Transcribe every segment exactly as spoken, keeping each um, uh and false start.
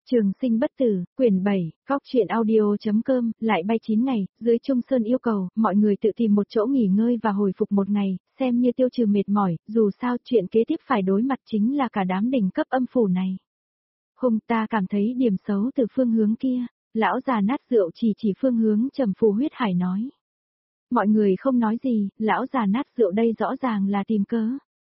Trường sinh bất tử, quyển bảy, góc truyện audio.com, lại bay chín ngày, dưới Trung Sơn yêu cầu, mọi người tự tìm một chỗ nghỉ ngơi và hồi phục một ngày, xem như tiêu trừ mệt mỏi, dù sao chuyện kế tiếp phải đối mặt chính là cả đám đỉnh cấp âm phủ này. Hùng ta cảm thấy điểm xấu từ phương hướng kia, lão già nát rượu chỉ chỉ phương hướng trầm phù huyết hải nói. Mọi người không nói gì, lão già nát rượu đây rõ ràng là tìm cớ.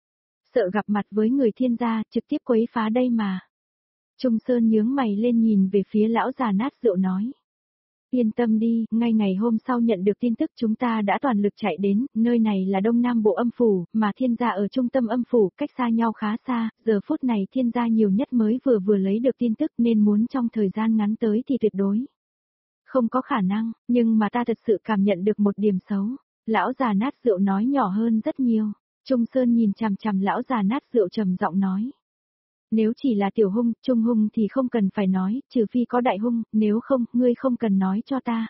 Sợ gặp mặt với người thiên gia, trực tiếp quấy phá đây mà. Trung Sơn nhướng mày lên nhìn về phía lão già nát rượu nói. Yên tâm đi, ngay ngày hôm sau nhận được tin tức chúng ta đã toàn lực chạy đến, nơi này là Đông Nam Bộ âm phủ, mà thiên gia ở trung tâm âm phủ, cách xa nhau khá xa, giờ phút này thiên gia nhiều nhất mới vừa vừa lấy được tin tức nên muốn trong thời gian ngắn tới thì tuyệt đối. Không có khả năng, nhưng mà ta thật sự cảm nhận được một điểm xấu. Lão già nát rượu nói nhỏ hơn rất nhiều. Trung Sơn nhìn chằm chằm lão già nát rượu trầm giọng nói. Nếu chỉ là tiểu hung, trung hung thì không cần phải nói, trừ phi có đại hung, nếu không, ngươi không cần nói cho ta.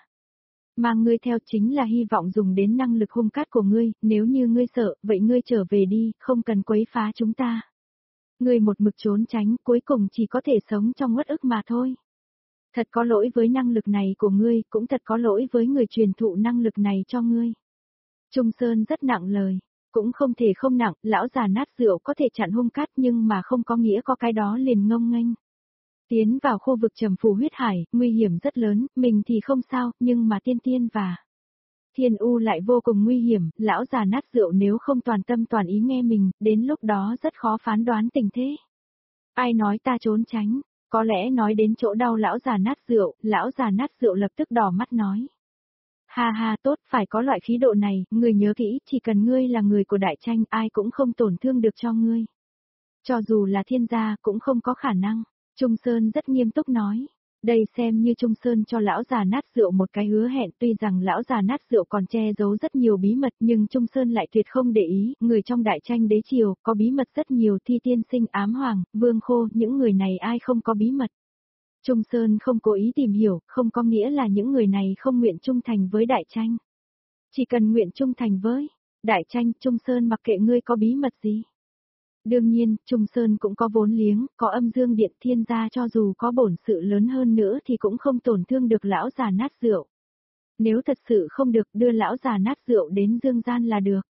Mà ngươi theo chính là hy vọng dùng đến năng lực hung cát của ngươi, nếu như ngươi sợ, vậy ngươi trở về đi, không cần quấy phá chúng ta. Ngươi một mực trốn tránh, cuối cùng chỉ có thể sống trong uất ức mà thôi. Thật có lỗi với năng lực này của ngươi, cũng thật có lỗi với người truyền thụ năng lực này cho ngươi. Trung Sơn rất nặng lời. Cũng không thể không nặng, lão già nát rượu có thể chặn hung cát nhưng mà không có nghĩa có cái đó liền ngông nghênh. Tiến vào khu vực trầm phù huyết hải, nguy hiểm rất lớn, mình thì không sao, nhưng mà tiên tiên và thiên u lại vô cùng nguy hiểm, lão già nát rượu nếu không toàn tâm toàn ý nghe mình, đến lúc đó rất khó phán đoán tình thế. Ai nói ta trốn tránh, có lẽ nói đến chỗ đau lão già nát rượu, lão già nát rượu lập tức đỏ mắt nói. Ha ha tốt, phải có loại khí độ này, ngươi nhớ kỹ, chỉ cần ngươi là người của đại tranh, ai cũng không tổn thương được cho ngươi. Cho dù là thiên gia, cũng không có khả năng. Trung Sơn rất nghiêm túc nói. Đây xem như Trung Sơn cho lão già nát rượu một cái hứa hẹn, tuy rằng lão già nát rượu còn che giấu rất nhiều bí mật, nhưng Trung Sơn lại tuyệt không để ý, người trong đại tranh đế triều, có bí mật rất nhiều, Thi Tiên Sinh, Ám Hoàng, Vương Khô, những người này ai không có bí mật. Trung Sơn không cố ý tìm hiểu, không có nghĩa là những người này không nguyện trung thành với đại tranh. Chỉ cần nguyện trung thành với đại tranh, Trung Sơn mặc kệ ngươi có bí mật gì. Đương nhiên, Trung Sơn cũng có vốn liếng, có âm dương điện thiên gia cho dù có bổn sự lớn hơn nữa thì cũng không tổn thương được lão già nát rượu. Nếu thật sự không được đưa lão già nát rượu đến dương gian là được.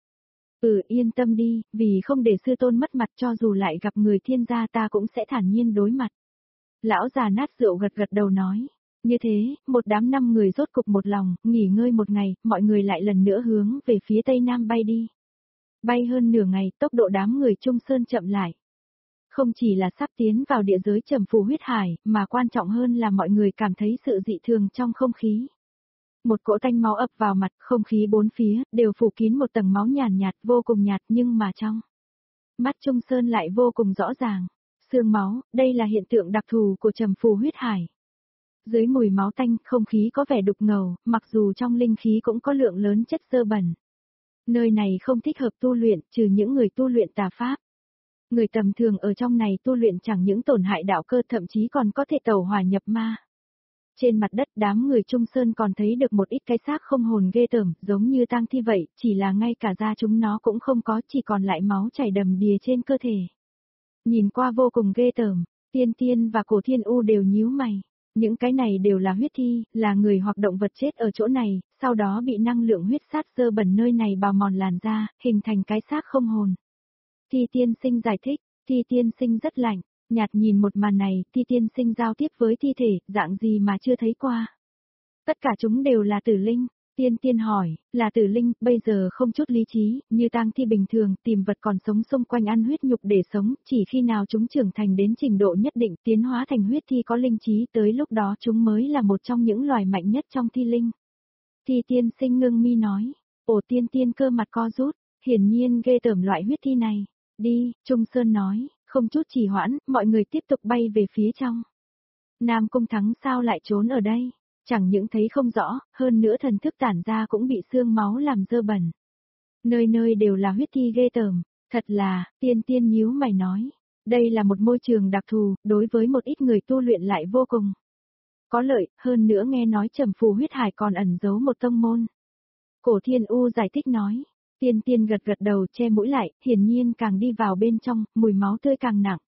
Ừ yên tâm đi, vì không để sư tôn mất mặt cho dù lại gặp người thiên gia ta cũng sẽ thản nhiên đối mặt. Lão già nát rượu gật gật đầu nói. Như thế, một đám năm người rốt cục một lòng, nghỉ ngơi một ngày, mọi người lại lần nữa hướng về phía tây nam bay đi. Bay hơn nửa ngày, tốc độ đám người Trung Sơn chậm lại. Không chỉ là sắp tiến vào địa giới trầm phù huyết hải, mà quan trọng hơn là mọi người cảm thấy sự dị thường trong không khí. Một cỗ tanh máu ập vào mặt, không khí bốn phía, đều phủ kín một tầng máu nhàn nhạt, vô cùng nhạt nhưng mà trong mắt Trung Sơn lại vô cùng rõ ràng. Sương máu, đây là hiện tượng đặc thù của trầm phù huyết hải. Dưới mùi máu tanh, không khí có vẻ đục ngầu, mặc dù trong linh khí cũng có lượng lớn chất dơ bẩn. Nơi này không thích hợp tu luyện, trừ những người tu luyện tà pháp. Người tầm thường ở trong này tu luyện chẳng những tổn hại đạo cơ thậm chí còn có thể tẩu hỏa nhập ma. Trên mặt đất đám người Trung Sơn còn thấy được một ít cái xác không hồn ghê tởm, giống như tang thi vậy, chỉ là ngay cả da chúng nó cũng không có, chỉ còn lại máu chảy đầm đìa trên cơ thể. Nhìn qua vô cùng ghê tởm, Tiên Tiên và Cổ Thiên U đều nhíu mày. Những cái này đều là huyết thi, là người hoặc động vật chết ở chỗ này, sau đó bị năng lượng huyết sát dơ bẩn nơi này bào mòn làn da, hình thành cái xác không hồn. Thi Tiên Sinh giải thích, Thi Tiên Sinh rất lạnh, nhạt nhìn một màn này, Thi Tiên Sinh giao tiếp với thi thể, dạng gì mà chưa thấy qua. Tất cả chúng đều là tử linh. Tiên Tiên hỏi, là tử linh, bây giờ không chút lý trí, như tang thi bình thường, tìm vật còn sống xung quanh ăn huyết nhục để sống, chỉ khi nào chúng trưởng thành đến trình độ nhất định, tiến hóa thành huyết thi có linh trí, tới lúc đó chúng mới là một trong những loài mạnh nhất trong thi linh. Thi Tiên Sinh ngưng mi nói, ồ Tiên Tiên cơ mặt co rút, hiển nhiên ghê tởm loại huyết thi này. Đi, Trung Sơn nói, không chút trì hoãn, mọi người tiếp tục bay về phía trong. Nam Cung Thắng sao lại trốn ở đây? Chẳng những thấy không rõ, hơn nữa thần thức tản ra cũng bị xương máu làm dơ bẩn. Nơi nơi đều là huyết thi ghê tởm, thật là, Tiên Tiên nhíu mày nói. Đây là một môi trường đặc thù, đối với một ít người tu luyện lại vô cùng có lợi, hơn nữa nghe nói trầm phù huyết hải còn ẩn giấu một tông môn. Cổ Thiên U giải thích nói. Tiên Tiên gật gật đầu che mũi lại, hiển nhiên càng đi vào bên trong, mùi máu tươi càng nặng.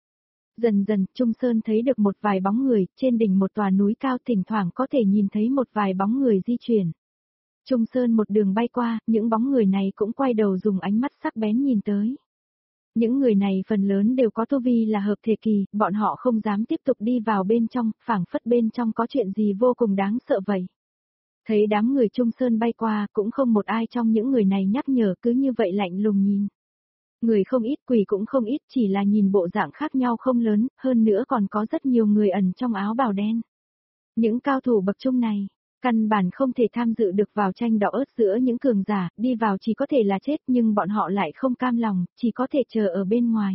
Dần dần, Trung Sơn thấy được một vài bóng người, trên đỉnh một tòa núi cao thỉnh thoảng có thể nhìn thấy một vài bóng người di chuyển. Trung Sơn một đường bay qua, những bóng người này cũng quay đầu dùng ánh mắt sắc bén nhìn tới. Những người này phần lớn đều có tu vi là hợp thể kỳ, bọn họ không dám tiếp tục đi vào bên trong, phảng phất bên trong có chuyện gì vô cùng đáng sợ vậy. Thấy đám người Trung Sơn bay qua, cũng không một ai trong những người này nhắc nhở, cứ như vậy lạnh lùng nhìn. Người không ít, quỷ cũng không ít, chỉ là nhìn bộ dạng khác nhau không lớn, hơn nữa còn có rất nhiều người ẩn trong áo bào đen. Những cao thủ bậc trung này, căn bản không thể tham dự được vào tranh đỏ ớt giữa những cường giả, đi vào chỉ có thể là chết, nhưng bọn họ lại không cam lòng, chỉ có thể chờ ở bên ngoài.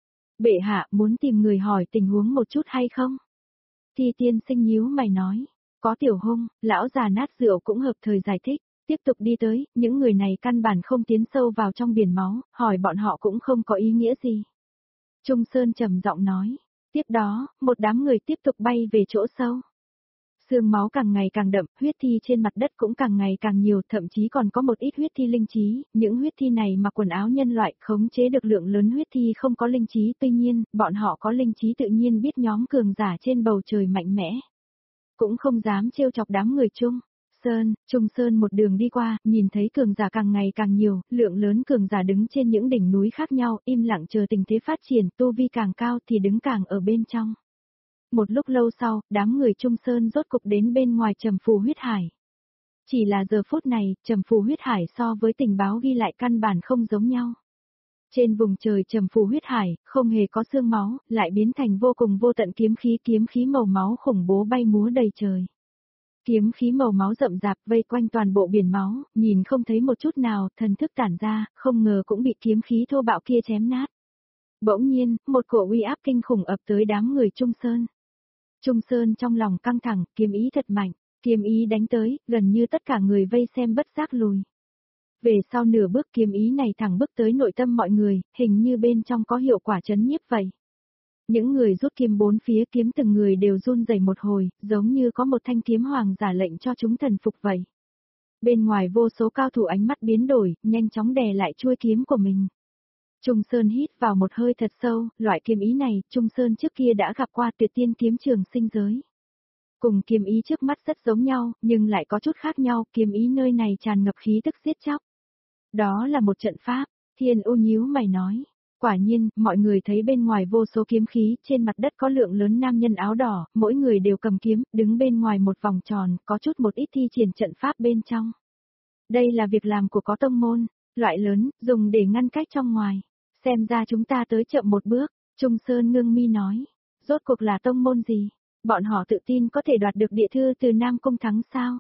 Bệ hạ, muốn tìm người hỏi tình huống một chút hay không? Thi tiên sinh nhíu mày nói, có tiểu hung, lão già nát rượu cũng hợp thời giải thích, tiếp tục đi tới, những người này căn bản không tiến sâu vào trong biển máu, hỏi bọn họ cũng không có ý nghĩa gì. Trung Sơn trầm giọng nói, tiếp đó, một đám người tiếp tục bay về chỗ sâu. Sương máu càng ngày càng đậm, huyết thi trên mặt đất cũng càng ngày càng nhiều, thậm chí còn có một ít huyết thi linh trí, những huyết thi này mặc quần áo nhân loại, khống chế được lượng lớn huyết thi không có linh trí, tuy nhiên, bọn họ có linh trí tự nhiên biết nhóm cường giả trên bầu trời mạnh mẽ. Cũng không dám trêu chọc đám người Trung Sơn, Trung Sơn một đường đi qua, nhìn thấy cường giả càng ngày càng nhiều, lượng lớn cường giả đứng trên những đỉnh núi khác nhau, im lặng chờ tình thế phát triển, tu vi càng cao thì đứng càng ở bên trong. Một lúc lâu sau, đám người Trung Sơn rốt cục đến bên ngoài Trầm Phù huyết hải. Chỉ là giờ phút này, Trầm Phù huyết hải so với tình báo ghi lại căn bản không giống nhau. Trên vùng trời Trầm Phù huyết hải, không hề có xương máu, lại biến thành vô cùng vô tận kiếm khí kiếm khí màu máu khủng bố bay múa đầy trời. Kiếm khí màu máu rậm rạp vây quanh toàn bộ biển máu, nhìn không thấy một chút nào, thần thức tản ra, không ngờ cũng bị kiếm khí thô bạo kia chém nát. Bỗng nhiên, một cổ uy áp kinh khủng ập tới đám người Trung Sơn. Trung Sơn trong lòng căng thẳng, kiếm ý thật mạnh, kiếm ý đánh tới, gần như tất cả người vây xem bất giác lùi. Về sau nửa bước kiếm ý này thẳng bước tới nội tâm mọi người, hình như bên trong có hiệu quả chấn nhiếp vậy. Những người rút kiếm bốn phía kiếm từng người đều run rẩy một hồi, giống như có một thanh kiếm hoàng giả lệnh cho chúng thần phục vậy. Bên ngoài vô số cao thủ ánh mắt biến đổi, nhanh chóng đè lại chuôi kiếm của mình. Trung Sơn hít vào một hơi thật sâu, loại kiếm ý này, Trung Sơn trước kia đã gặp qua Tuyệt Tiên kiếm trường sinh giới. Cùng kiếm ý trước mắt rất giống nhau, nhưng lại có chút khác nhau, kiếm ý nơi này tràn ngập khí tức giết chóc. Đó là một trận pháp, Thiên U nhíu mày nói. Quả nhiên, mọi người thấy bên ngoài vô số kiếm khí, trên mặt đất có lượng lớn nam nhân áo đỏ, mỗi người đều cầm kiếm, đứng bên ngoài một vòng tròn, có chút một ít thi triển trận pháp bên trong. Đây là việc làm của có tông môn, loại lớn, dùng để ngăn cách trong ngoài. Xem ra chúng ta tới chậm một bước, Trung Sơn ngưng mi nói. Rốt cuộc là tông môn gì? Bọn họ tự tin có thể đoạt được địa thư từ Nam Cung Thắng sao?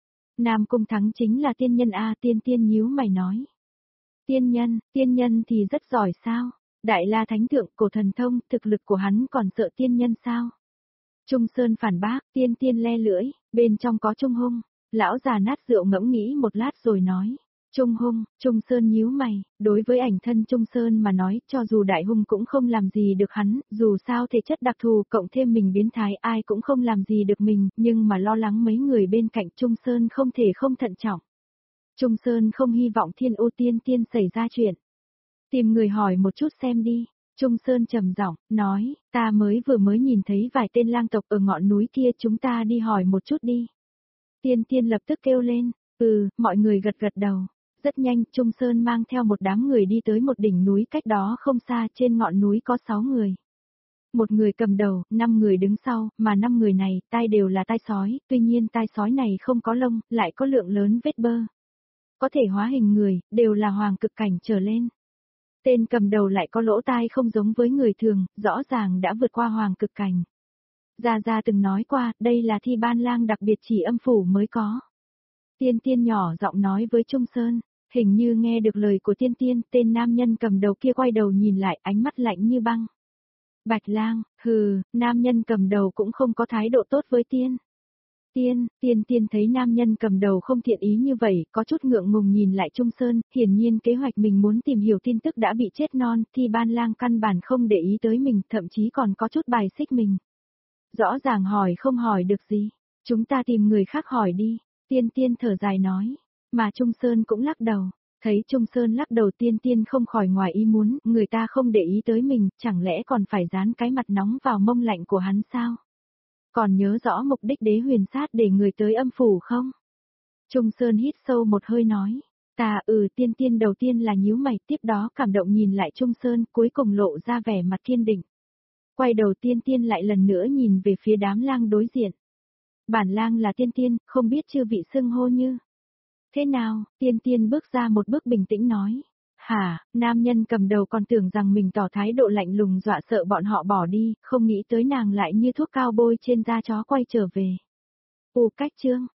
Nam Cung Thắng chính là tiên nhân A, tiên tiên nhíu mày nói. Tiên nhân, tiên nhân thì rất giỏi sao? Đại La Thánh Thượng, cổ thần thông, thực lực của hắn còn sợ tiên nhân sao? Trung Sơn phản bác, tiên tiên le lưỡi, bên trong có Trung Hung. Lão già nát rượu ngẫm nghĩ một lát rồi nói. Trung Hung, Trung Sơn nhíu mày, đối với ảnh thân Trung Sơn mà nói, cho dù đại hung cũng không làm gì được hắn, dù sao thể chất đặc thù cộng thêm mình biến thái ai cũng không làm gì được mình, nhưng mà lo lắng mấy người bên cạnh Trung Sơn không thể không thận trọng. Trung Sơn không hy vọng Thiên U tiên tiên xảy ra chuyện. Tìm người hỏi một chút xem đi. Trung Sơn trầm giọng, nói, ta mới vừa mới nhìn thấy vài tên lang tộc ở ngọn núi kia, chúng ta đi hỏi một chút đi. Tiên tiên lập tức kêu lên, ừ, mọi người gật gật đầu. Rất nhanh, Trung Sơn mang theo một đám người đi tới một đỉnh núi cách đó không xa, trên ngọn núi có sáu người. Một người cầm đầu, năm người đứng sau, mà năm người này, tai đều là tai sói, tuy nhiên tai sói này không có lông, lại có lượng lớn vết bơ. Có thể hóa hình người, đều là hoàng cực cảnh trở lên. Tên cầm đầu lại có lỗ tai không giống với người thường, rõ ràng đã vượt qua hoàng cực cảnh. Gia Gia từng nói qua, đây là thi ban lang đặc biệt chỉ âm phủ mới có. Tiên tiên nhỏ giọng nói với Trung Sơn, hình như nghe được lời của tiên tiên, tên nam nhân cầm đầu kia quay đầu nhìn lại, ánh mắt lạnh như băng. Bạch lang, hừ, nam nhân cầm đầu cũng không có thái độ tốt với tiên. Tiên, tiên tiên thấy nam nhân cầm đầu không thiện ý như vậy, có chút ngượng ngùng nhìn lại Trung Sơn, hiển nhiên kế hoạch mình muốn tìm hiểu tin tức đã bị chết non, thì ban lang căn bản không để ý tới mình, thậm chí còn có chút bài xích mình. Rõ ràng hỏi không hỏi được gì, chúng ta tìm người khác hỏi đi, tiên tiên thở dài nói, mà Trung Sơn cũng lắc đầu, Thấy Trung Sơn lắc đầu Tiên Tiên không khỏi ngoài ý muốn, người ta không để ý tới mình, chẳng lẽ còn phải dán cái mặt nóng vào mông lạnh của hắn sao? Còn nhớ rõ mục đích đế huyền sát để người tới âm phủ không? Trung Sơn hít sâu một hơi nói. Ta ừ Tiên Tiên đầu tiên là nhíu mày, tiếp đó cảm động nhìn lại Trung Sơn, cuối cùng lộ ra vẻ mặt kiên định. Quay đầu Tiên Tiên lại lần nữa nhìn về phía đám lang đối diện. Bản lang là Tiên Tiên, không biết chư vị xưng hô như. Thế nào, Tiên Tiên bước ra một bước bình tĩnh nói. Hả, nam nhân cầm đầu còn tưởng rằng mình tỏ thái độ lạnh lùng dọa sợ bọn họ bỏ đi, không nghĩ tới nàng lại như thuốc cao bôi trên da chó quay trở về. U cách chương,